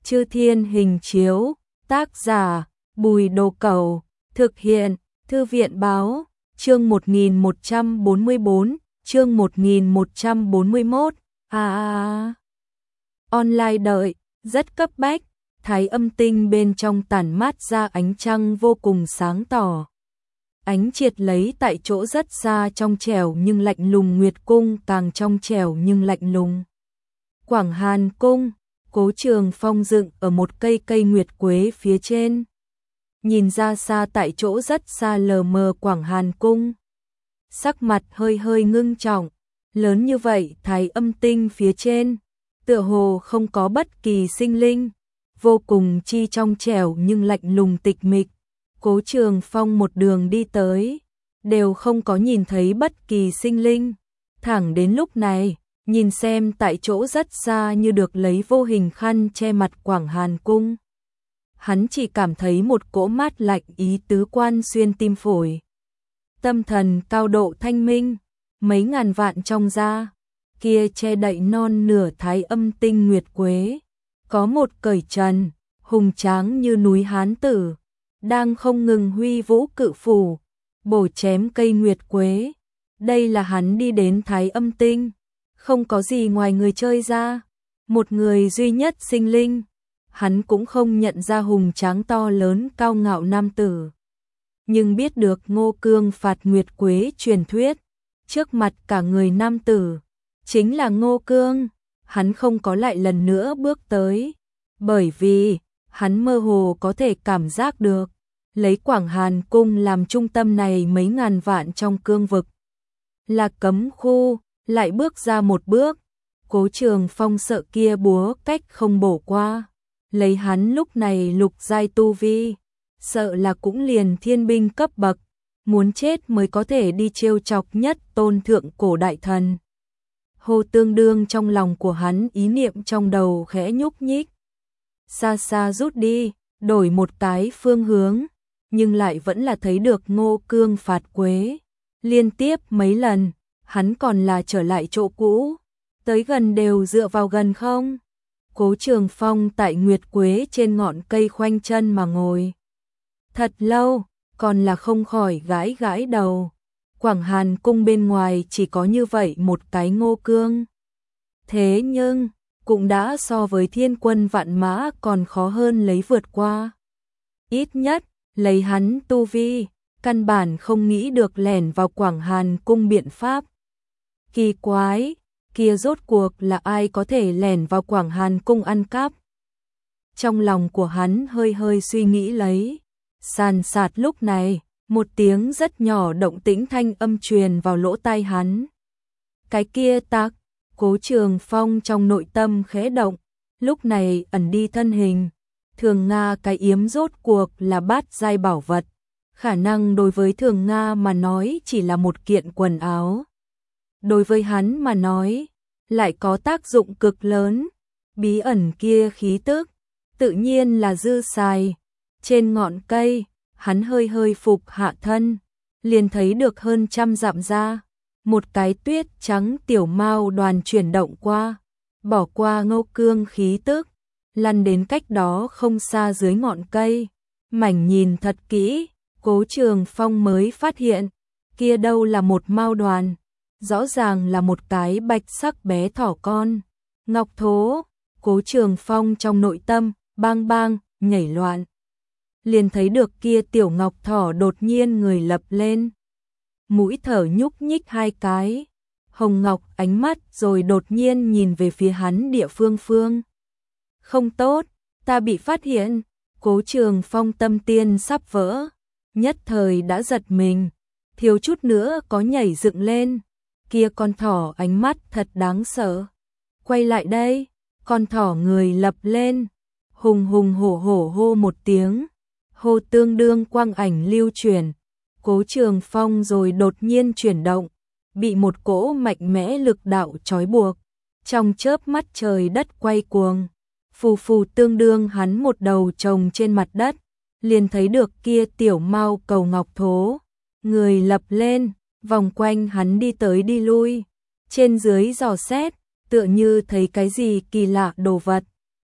Chư Thiên Hình Chiếu, tác giả Bùi Đồ Cẩu, thực hiện Thư viện Báo, chương 1144, chương 1141, online đợi, rất cấp bách, Thái Âm Tinh bên trong tản mát ra ánh trăng vô cùng sáng tỏ. Ánh triệt lấy tại chỗ rất xa trong trẻo nhưng lạnh lùng, Nguyệt Cung càng trong trẻo nhưng lạnh lùng. Quảng Hàn Cung, Cố Trường Phong dựng ở một cây nguyệt quế phía trên. Nhìn ra xa tại chỗ rất xa lờ mờ Quảng Hàn Cung. Sắc mặt hơi ngưng trọng, lớn như vậy Thái Âm Tinh phía trên, tựa hồ không có bất kỳ sinh linh, vô cùng chi trong trẻo nhưng lạnh lùng tịch mịch. Cố Trường Phong một đường đi tới, đều không có nhìn thấy bất kỳ sinh linh. Thẳng đến lúc này, nhìn xem tại chỗ rất xa như được lấy vô hình khăn che mặt Quảng Hàn Cung. Hắn chỉ cảm thấy một cỗ mát lạnh ý tứ quan xuyên tim phổi. Tâm thần cao độ thanh minh, mấy ngàn vạn trong da, kia che đậy non nửa Thái Âm Tinh nguyệt quế. Có một cởi trần, hùng tráng như núi hán tử, đang không ngừng huy vũ cự phủ, bổ chém cây nguyệt quế. Đây là hắn đi đến Thái Âm Tinh, không có gì ngoài người chơi ra, một người duy nhất sinh linh. Hắn cũng không nhận ra hùng tráng to lớn cao ngạo nam tử, nhưng biết được Ngô Cương phạt nguyệt quế truyền thuyết, trước mặt cả người nam tử chính là Ngô Cương. Hắn không có lại lần nữa bước tới, bởi vì hắn mơ hồ có thể cảm giác được, lấy Quảng Hàn Cung làm trung tâm này mấy ngàn vạn trong cương vực là cấm khu, lại bước ra một bước, Cố Trường Phong sợ kia búa cách không bổ qua. Lấy hắn lúc này lục giai tu vi, sợ là cũng liền thiên binh cấp bậc, muốn chết mới có thể đi trêu chọc nhất tôn thượng cổ đại thần. Hồ tương đương trong lòng của hắn, ý niệm trong đầu khẽ nhúc nhích. Xa xa rút đi, đổi một cái phương hướng, nhưng lại vẫn là thấy được Ngô Cương phạt quế. Liên tiếp mấy lần, hắn còn là trở lại chỗ cũ, tới gần đều dựa vào gần không. Cố Trường Phong tại nguyệt quế trên ngọn cây khoanh chân mà ngồi. Thật lâu, còn là không khỏi gãi đầu. Quảng Hàn Cung bên ngoài chỉ có như vậy một cái Ngô Cương. Thế nhưng, cũng đã so với thiên quân vạn mã còn khó hơn lấy vượt qua. Ít nhất, lấy hắn tu vi, căn bản không nghĩ được lẻn vào Quảng Hàn Cung biện pháp. Kỳ quái, kia rốt cuộc là ai có thể lẻn vào Quảng Hàn Cung ăn cắp? Trong lòng của hắn hơi suy nghĩ lấy. Sàn sạt lúc này, một tiếng rất nhỏ động tĩnh thanh âm truyền vào lỗ tai hắn. Cái kia tắc, Cố Trường Phong trong nội tâm khẽ động, lúc này ẩn đi thân hình. Thường Nga cái yếm rốt cuộc là bát giai bảo vật, khả năng đối với Thường Nga mà nói chỉ là một kiện quần áo. Đối với hắn mà nói, lại có tác dụng cực lớn. Bí ẩn kia khí tức, tự nhiên là dư xài. Trên ngọn cây, hắn hơi phục hạ thân, liền thấy được hơn 100 dặm ra, một cái tuyết trắng tiểu mao đoàn chuyển động qua, bỏ qua Ngô Cương khí tức, lăn đến cách đó không xa dưới ngọn cây. Mảnh nhìn thật kỹ, Cố Trường Phong mới phát hiện, kia đâu là một mao đoàn, rõ ràng là một cái bạch sắc bé thỏ con. Ngọc thố, Cố Trường Phong trong nội tâm, bang nhảy loạn. Liền thấy được kia tiểu ngọc thỏ đột nhiên người lập lên. Mũi thở nhúc nhích hai cái. Hồng Ngọc ánh mắt rồi đột nhiên nhìn về phía hắn địa phương. Không tốt, ta bị phát hiện. Cố Trường Phong tâm tiên sắp vỡ, nhất thời đã giật mình, thiếu chút nữa có nhảy dựng lên. Kia con thỏ ánh mắt thật đáng sợ. Quay lại đây, con thỏ người lập lên, hùng hổ hô một tiếng. Hô tương đương quang ảnh lưu chuyển, Cố Trường Phong rồi đột nhiên chuyển động, bị một cỗ mạnh mẽ lực đạo trói buộc. Trong chớp mắt trời đất quay cuồng, phù tương đương hắn một đầu chồng trên mặt đất, liền thấy được kia tiểu mao cầu ngọc thố, người lập lên, vòng quanh hắn đi tới đi lui, trên dưới dò xét, tựa như thấy cái gì kỳ lạ đồ vật.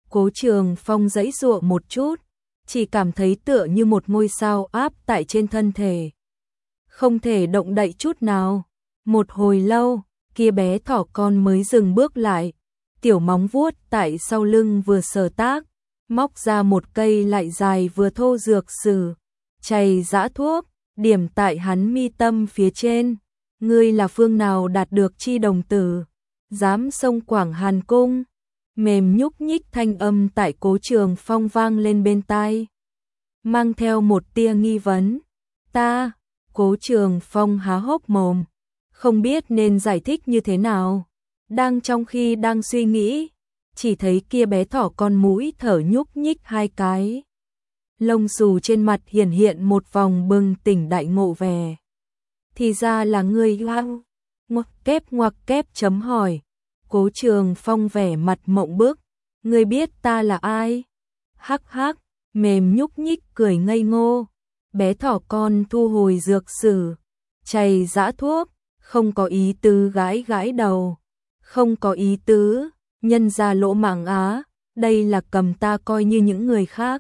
Cố Trường Phong giãy giụa một chút, chỉ cảm thấy tựa như một ngôi sao áp tại trên thân thể. Không thể động đậy chút nào. Một hồi lâu, kia bé thỏ con mới dừng bước lại. Tiểu móng vuốt tại sau lưng vừa sờ tác, móc ra một cây lại dài vừa thô dược sử, chày giã thuốc, điểm tại hắn mi tâm phía trên. Ngươi là phương nào đạt được chi đồng tử, dám xông Quảng Hàn cung? Mềm nhúc nhích thanh âm tại Cố Trường Phong vang lên bên tai, mang theo một tia nghi vấn. Ta, Cố Trường Phong há hốc mồm, không biết nên giải thích như thế nào. Trong khi đang suy nghĩ, chỉ thấy kia bé thỏ con mũi thở nhúc nhích hai cái. Lông xù trên mặt hiển hiện một vòng bừng tỉnh đại ngộ vẻ. Thì ra là ngươi lao. Ngoặc kép chấm hỏi. Cố Trường Phong vẻ mặt mộng bức. Ngươi biết ta là ai? Hắc hắc, mềm nhúc nhích cười ngây ngô. Bé thỏ con thu hồi dược sử, chày giã thuốc, không có ý tứ gãi gãi đầu. Không có ý tứ, nhân ra lỗ mãng á, đây là cầm ta coi như những người khác.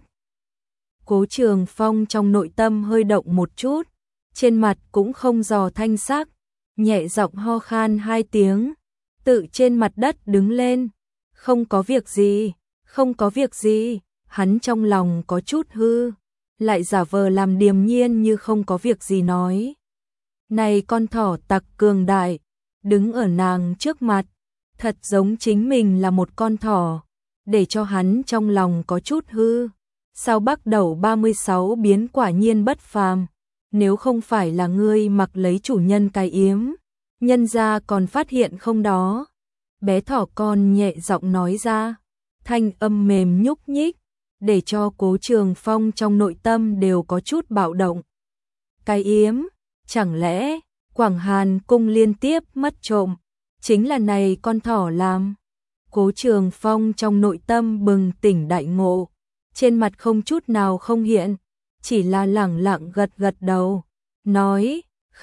Cố Trường Phong trong nội tâm hơi động một chút, trên mặt cũng không dò thanh sắc, nhẹ giọng ho khan hai tiếng, tự trên mặt đất đứng lên. Không có việc gì, không có việc gì, hắn trong lòng có chút hư, lại giả vờ làm điềm nhiên như không có việc gì nói. Này con thỏ tặc cường đại, đứng ở nàng trước mặt, thật giống chính mình là một con thỏ, để cho hắn trong lòng có chút hư. Sao Bắc Đầu 36 biến quả nhiên bất phàm, nếu không phải là ngươi mặc lấy chủ nhân cái yếm, nhân gia còn phát hiện không đó. Bé thỏ con nhẹ giọng nói ra, thanh âm mềm nhúc nhích, để cho Cố Trường Phong trong nội tâm đều có chút bạo động. Cái yếm, chẳng lẽ Quảng Hàn cung liên tiếp mất trộm, chính là này con thỏ làm? Cố Trường Phong trong nội tâm bừng tỉnh đại ngộ, trên mặt không chút nào không hiện, chỉ là lẳng lặng gật gật đầu, nói,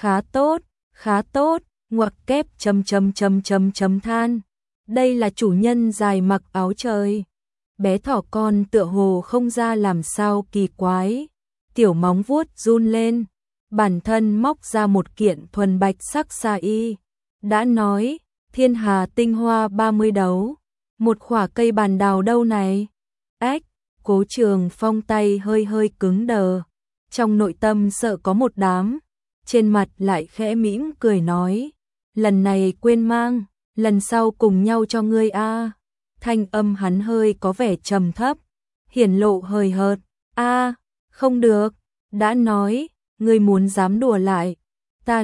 khá tốt, ngoặc kép chấm than. Đây là chủ nhân dài mặc áo trời. Bé thỏ con tựa hồ không ra làm sao kỳ quái, tiểu móng vuốt run lên, bản thân móc ra một kiện thuần bạch sắc sa y. Đã nói, thiên hà tinh hoa 30 đấu, một khỏa cây bàn đào đâu này? Ách, Cố Trường Phong tay hơi hơi cứng đờ, trong nội tâm sợ có một đám, trên mặt lại khẽ mỉm cười nói, lần này quên mang, lần sau cùng nhau cho ngươi a. Thanh âm hắn hơi có vẻ trầm thấp, hiển lộ hời hợt. A, không được, đã nói, ngươi muốn dám đùa lại, ta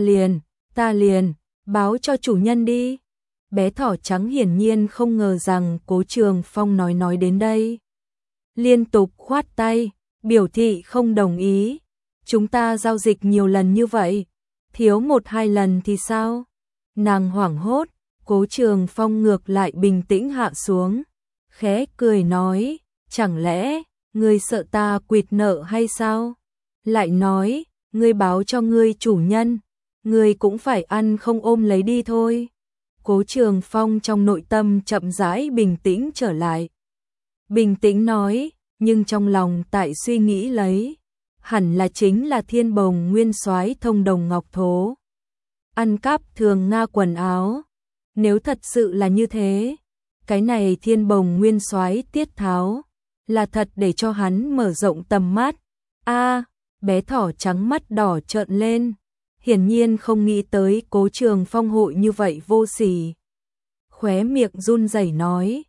liền, báo cho chủ nhân đi. Bé thỏ trắng hiển nhiên không ngờ rằng Cố Trường Phong nói đến đây, liên tục khoát tay, biểu thị không đồng ý. Chúng ta giao dịch nhiều lần như vậy, thiếu 1-2 lần thì sao? Nàng hoảng hốt, Cố Trường Phong ngược lại bình tĩnh hạ xuống, khẽ cười nói, chẳng lẽ ngươi sợ ta quỵt nợ hay sao? Lại nói, ngươi báo cho ngươi chủ nhân, ngươi cũng phải ăn không ôm lấy đi thôi. Cố Trường Phong trong nội tâm chậm rãi bình tĩnh trở lại. Bình tĩnh nói, nhưng trong lòng tại suy nghĩ lấy, hẳn là chính là Thiên Bồng nguyên soái thông đồng Ngọc Thố, ăn cắp Thường Nga quần áo. Nếu thật sự là như thế, cái này Thiên Bồng nguyên soái tiết tháo, là thật để cho hắn mở rộng tầm mắt. A, bé thỏ trắng mắt đỏ trợn lên, hiển nhiên không nghĩ tới Cố Trường Phong hội như vậy vô sỉ. Khóe miệng run rẩy nói,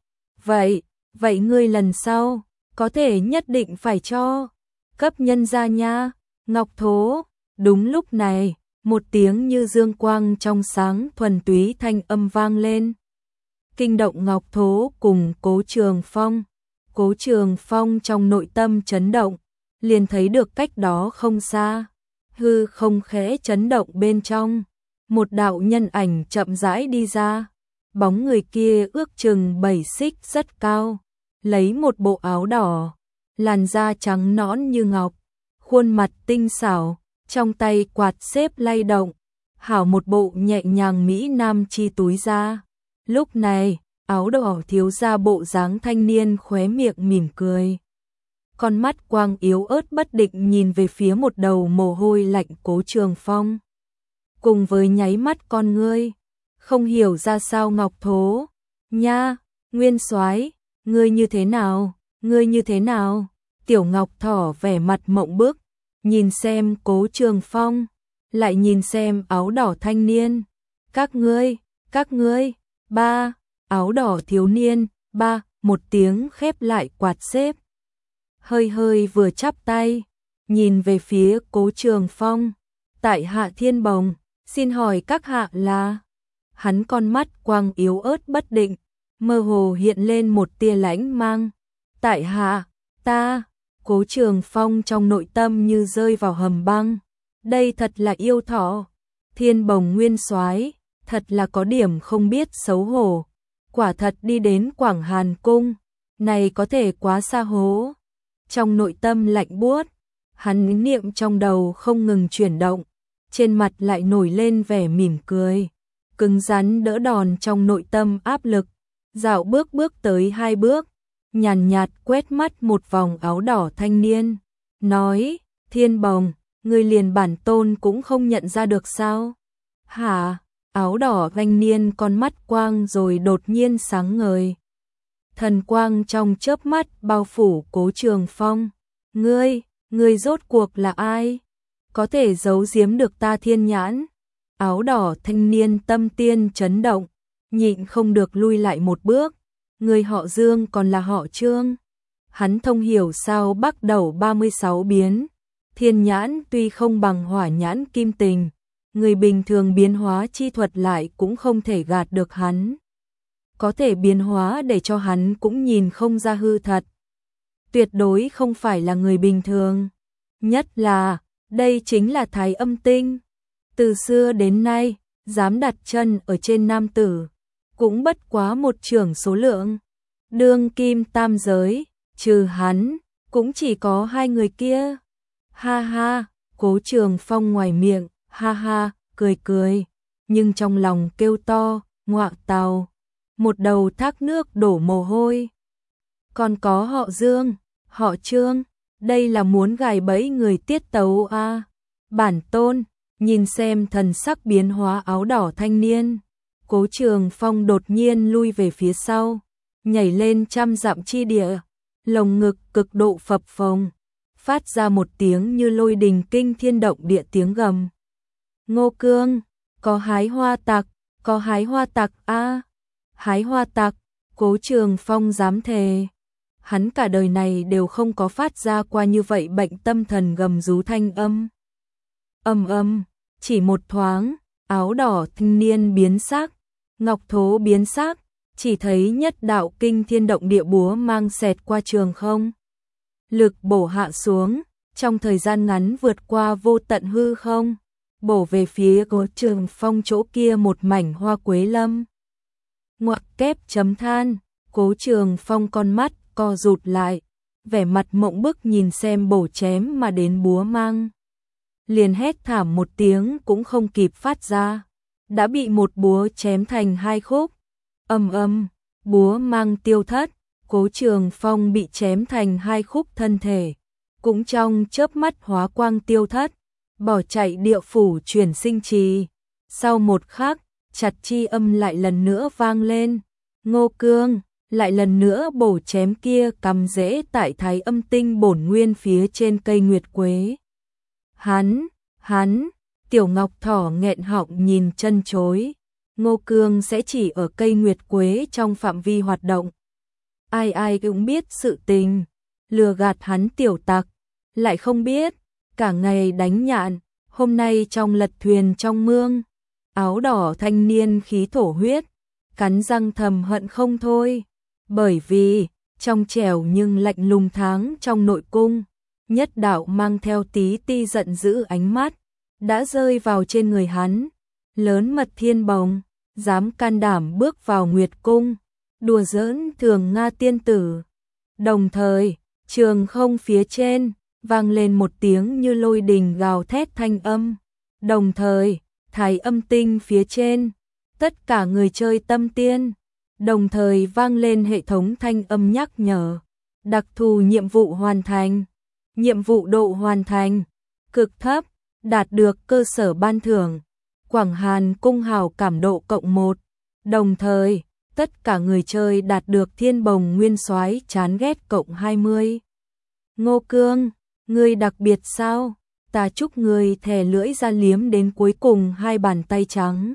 vậy ngươi lần sau, có thể nhất định phải cho, cấp nhân ra nha. Ngọc Thố. Đúng lúc này, một tiếng như dương quang trong sáng thuần túy thanh âm vang lên, kinh động Ngọc Thố cùng Cố Trường Phong. Cố Trường Phong trong nội tâm chấn động, liền thấy được cách đó không xa, hư không khẽ chấn động bên trong, một đạo nhân ảnh chậm rãi đi ra. Bóng người kia ước chừng 7 xích rất cao, lấy một bộ áo đỏ, làn da trắng nõn như ngọc, khuôn mặt tinh xảo, trong tay quạt xếp lay động, hảo một bộ nhẹ nhàng mỹ nam chi túi ra. Lúc này, áo đỏ thiếu gia bộ dáng thanh niên khóe miệng mỉm cười. Con mắt quang yếu ớt bất định nhìn về phía một đầu mồ hôi lạnh Cố Trường Phong. Cùng với nháy mắt con ngươi, không hiểu ra sao Ngọc Thố. Nha, Nguyên Soái, ngươi như thế nào, ngươi như thế nào? Tiểu Ngọc Thỏ vẻ mặt mộng bức, nhìn xem Cố Trường Phong, lại nhìn xem áo đỏ thanh niên. Các ngươi, ba, áo đỏ thiếu niên, ba, một tiếng khép lại quạt xếp. Hơi hơi vừa chắp tay, nhìn về phía Cố Trường Phong. Tại hạ Thiên Bồng, xin hỏi các hạ là... Hắn con mắt quang yếu ớt bất định, mơ hồ hiện lên một tia lãnh mang. Tại hạ, ta, Cố Trường Phong trong nội tâm như rơi vào hầm băng. Đây thật là yêu thọ. Thiên Bồng Nguyên Soái, thật là có điểm không biết xấu hổ. Quả thật đi đến Quảng Hàn Cung, này có thể quá xa hố. Trong nội tâm lạnh buốt, hắn niệm trong đầu không ngừng chuyển động, trên mặt lại nổi lên vẻ mỉm cười, cứng rắn đỡ đòn trong nội tâm áp lực, dạo bước bước tới 2 bước, nhàn nhạt quét mắt một vòng áo đỏ thanh niên, nói, Thiên Bồng, ngươi liền bản tôn cũng không nhận ra được sao? Hả? Áo đỏ thanh niên con mắt quang rồi đột nhiên sáng ngời. Thần quang trong chớp mắt bao phủ Cố Trường Phong. Ngươi rốt cuộc là ai? Có thể giấu giếm được ta thiên nhãn? Áo đỏ thanh niên tâm tiên chấn động, nhịn không được lui lại một bước. Người họ Dương còn là họ Trương. Hắn thông hiểu sao Bắc Đẩu 36 biến. Thiên nhãn tuy không bằng hỏa nhãn kim tình, người bình thường biến hóa chi thuật lại cũng không thể gạt được hắn. Có thể biến hóa để cho hắn cũng nhìn không ra hư thật. Tuyệt đối không phải là người bình thường. Nhất là, đây chính là Thái Âm Tinh. Từ xưa đến nay, dám đặt chân ở trên nam tử, cũng bất quá một trưởng số lượng. Đương kim tam giới, trừ hắn, cũng chỉ có 2 người kia. Ha ha, Cố Trường Phong ngoài miệng, ha ha, cười cười, nhưng trong lòng kêu to, ngọa tào, một đầu thác nước đổ mồ hôi. Còn có họ Dương, họ Trương, đây là muốn gài bẫy người tiết tấu a. Bản tôn, nhìn xem thần sắc biến hóa áo đỏ thanh niên, Cố Trường Phong đột nhiên lui về phía sau, nhảy lên 100 dặm chi địa, lồng ngực cực độ phập phồng, phát ra một tiếng như lôi đình kinh thiên động địa tiếng gầm. Ngô Cương, có hái hoa tặc a. Hái hoa tặc, Cố Trường Phong dám thề. Hắn cả đời này đều không có phát ra qua như vậy bệnh tâm thần gầm rú thanh âm. Chỉ một thoáng, áo đỏ thanh niên biến sắc, Ngọc Thố biến sắc, chỉ thấy nhất đạo kinh thiên động địa búa mang xẹt qua trường không. Lực bổ hạ xuống, trong thời gian ngắn vượt qua vô tận hư không, bổ về phía Cố Trường Phong chỗ kia một mảnh hoa quế lâm. Ngoặc kép chấm than, Cố Trường Phong con mắt co rụt lại, vẻ mặt mộng bức nhìn xem bổ chém mà đến búa mang. Liền hét thảm một tiếng cũng không kịp phát ra, đã bị một búa chém thành 2 khúc. Búa mang tiêu thất, Cố Trường Phong bị chém thành 2 khúc thân thể, cũng trong chớp mắt hóa quang tiêu thất, bỏ chạy địa phủ chuyển sinh trì. Sau một khắc, chặt chi âm lại lần nữa vang lên, Ngô Cương lại lần nữa bổ chém kia cắm rễ tại Thái Âm Tinh bổn nguyên phía trên cây nguyệt quế. Hắn, Tiểu Ngọc Thỏ nghẹn họng nhìn chân chối. Ngô Cương sẽ chỉ ở cây nguyệt quế trong phạm vi hoạt động. Ai cũng biết sự tình, lừa gạt hắn tiểu tặc, lại không biết, cả ngày đánh nhạn, hôm nay trong lật thuyền trong mương. Áo đỏ thanh niên khí thổ huyết, cắn răng thầm hận không thôi, bởi vì, trong trẻo nhưng lạnh lùng tháng trong nội cung, nhất đạo mang theo tí ti giận dữ ánh mắt, đã rơi vào trên người hắn. Lớn mật Thiên Bồng, dám can đảm bước vào Nguyệt Cung, đùa giỡn Thường Nga tiên tử. Đồng thời, trường không phía trên, vang lên một tiếng như lôi đình gào thét thanh âm. Đồng thời, Thái Âm Tinh phía trên, tất cả người chơi tâm tiên, Đồng thời vang lên hệ thống thanh âm nhắc nhở. Đặc thù nhiệm vụ hoàn thành. Nhiệm vụ độ hoàn thành. Cực thấp, đạt được cơ sở ban thưởng. Quảng Hàn cung hào cảm độ +1. Đồng thời, tất cả người chơi đạt được thiên bồng nguyên soái chán ghét +20. Ngô Cương, ngươi đặc biệt sao? Ta chúc ngươi thè lưỡi ra liếm đến cuối cùng 2 bàn tay trắng.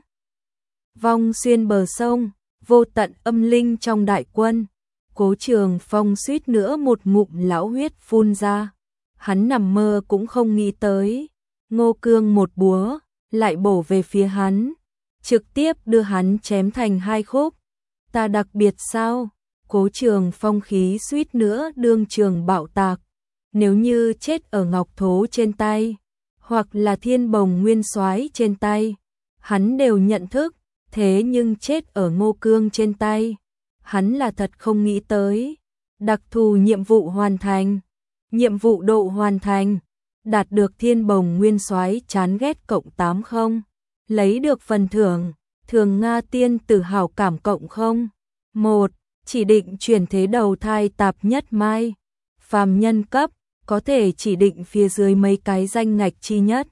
Vong xuyên bờ sông, vô tận âm linh trong đại quân. Cố Trường Phong suýt nữa một ngụm lão huyết phun ra. Hắn nằm mơ cũng không nghĩ tới. Ngô Cương một búa, lại bổ về phía hắn. Trực tiếp đưa hắn chém thành 2 khúc. Ta đặc biệt sao? Cố Trường Phong khí suýt nữa đương trường bạo tạc. Nếu như chết ở Ngọc Thố trên tay, hoặc là thiên bồng nguyên soái trên tay, hắn đều nhận thức. Thế nhưng chết ở Ngô Cương trên tay, hắn là thật không nghĩ tới. Đặc thù nhiệm vụ hoàn thành. Nhiệm vụ độ hoàn thành. Đạt được thiên bồng nguyên soái chán ghét +80. Lấy được phần thưởng. Thường Nga tiên tử hảo cảm +0. 1. Chỉ định chuyển thế đầu thai tạp nhất mai. Phàm nhân cấp, có thể chỉ định phía dưới mấy cái danh ngạch chi nhất.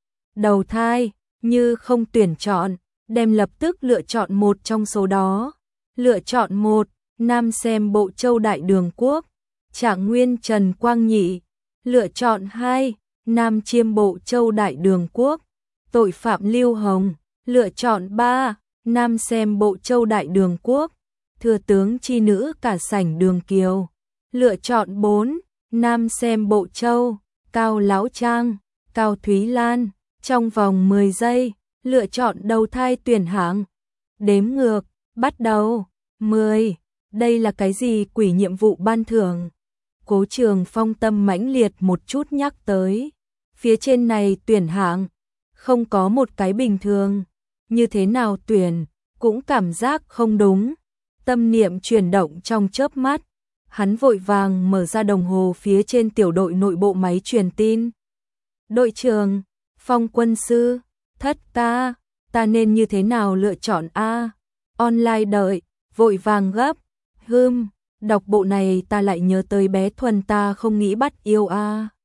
Đầu thai, như không tuyển chọn, đem lập tức lựa chọn một trong số đó. Lựa chọn 1, Nam Xem Bộ Châu Đại Đường Quốc, Trạng Nguyên Trần Quang Nhị. Lựa chọn 2, Nam Chiêm Bộ Châu Đại Đường Quốc, Tội phạm Lưu Hồng. Lựa chọn 3, Nam Xem Bộ Châu Đại Đường Quốc, Thừa tướng chi nữ cả sảnh Đường Kiều. Lựa chọn 4, Nam Xem Bộ Châu, Cao Lão Trang, Cao Thúy Lan. Trong vòng 10 giây, lựa chọn đầu thai tuyển hạng. Đếm ngược, bắt đầu. 10. Đây là cái gì quỷ nhiệm vụ ban thưởng? Cố Trường Phong tâm mãnh liệt một chút nhắc tới. Phía trên này tuyển hạng, không có một cái bình thường. Như thế nào tuyển, cũng cảm giác không đúng. Tâm niệm chuyển động trong chớp mắt. Hắn vội vàng mở ra đồng hồ phía trên tiểu đội nội bộ máy truyền tin. Đội trưởng, Phong quân sư, Thất ca, ta nên như thế nào lựa chọn a? Online đợi, vội vàng gấp. Đọc bộ này ta lại nhớ tới bé Thuần ta không nghĩ bắt yêu a.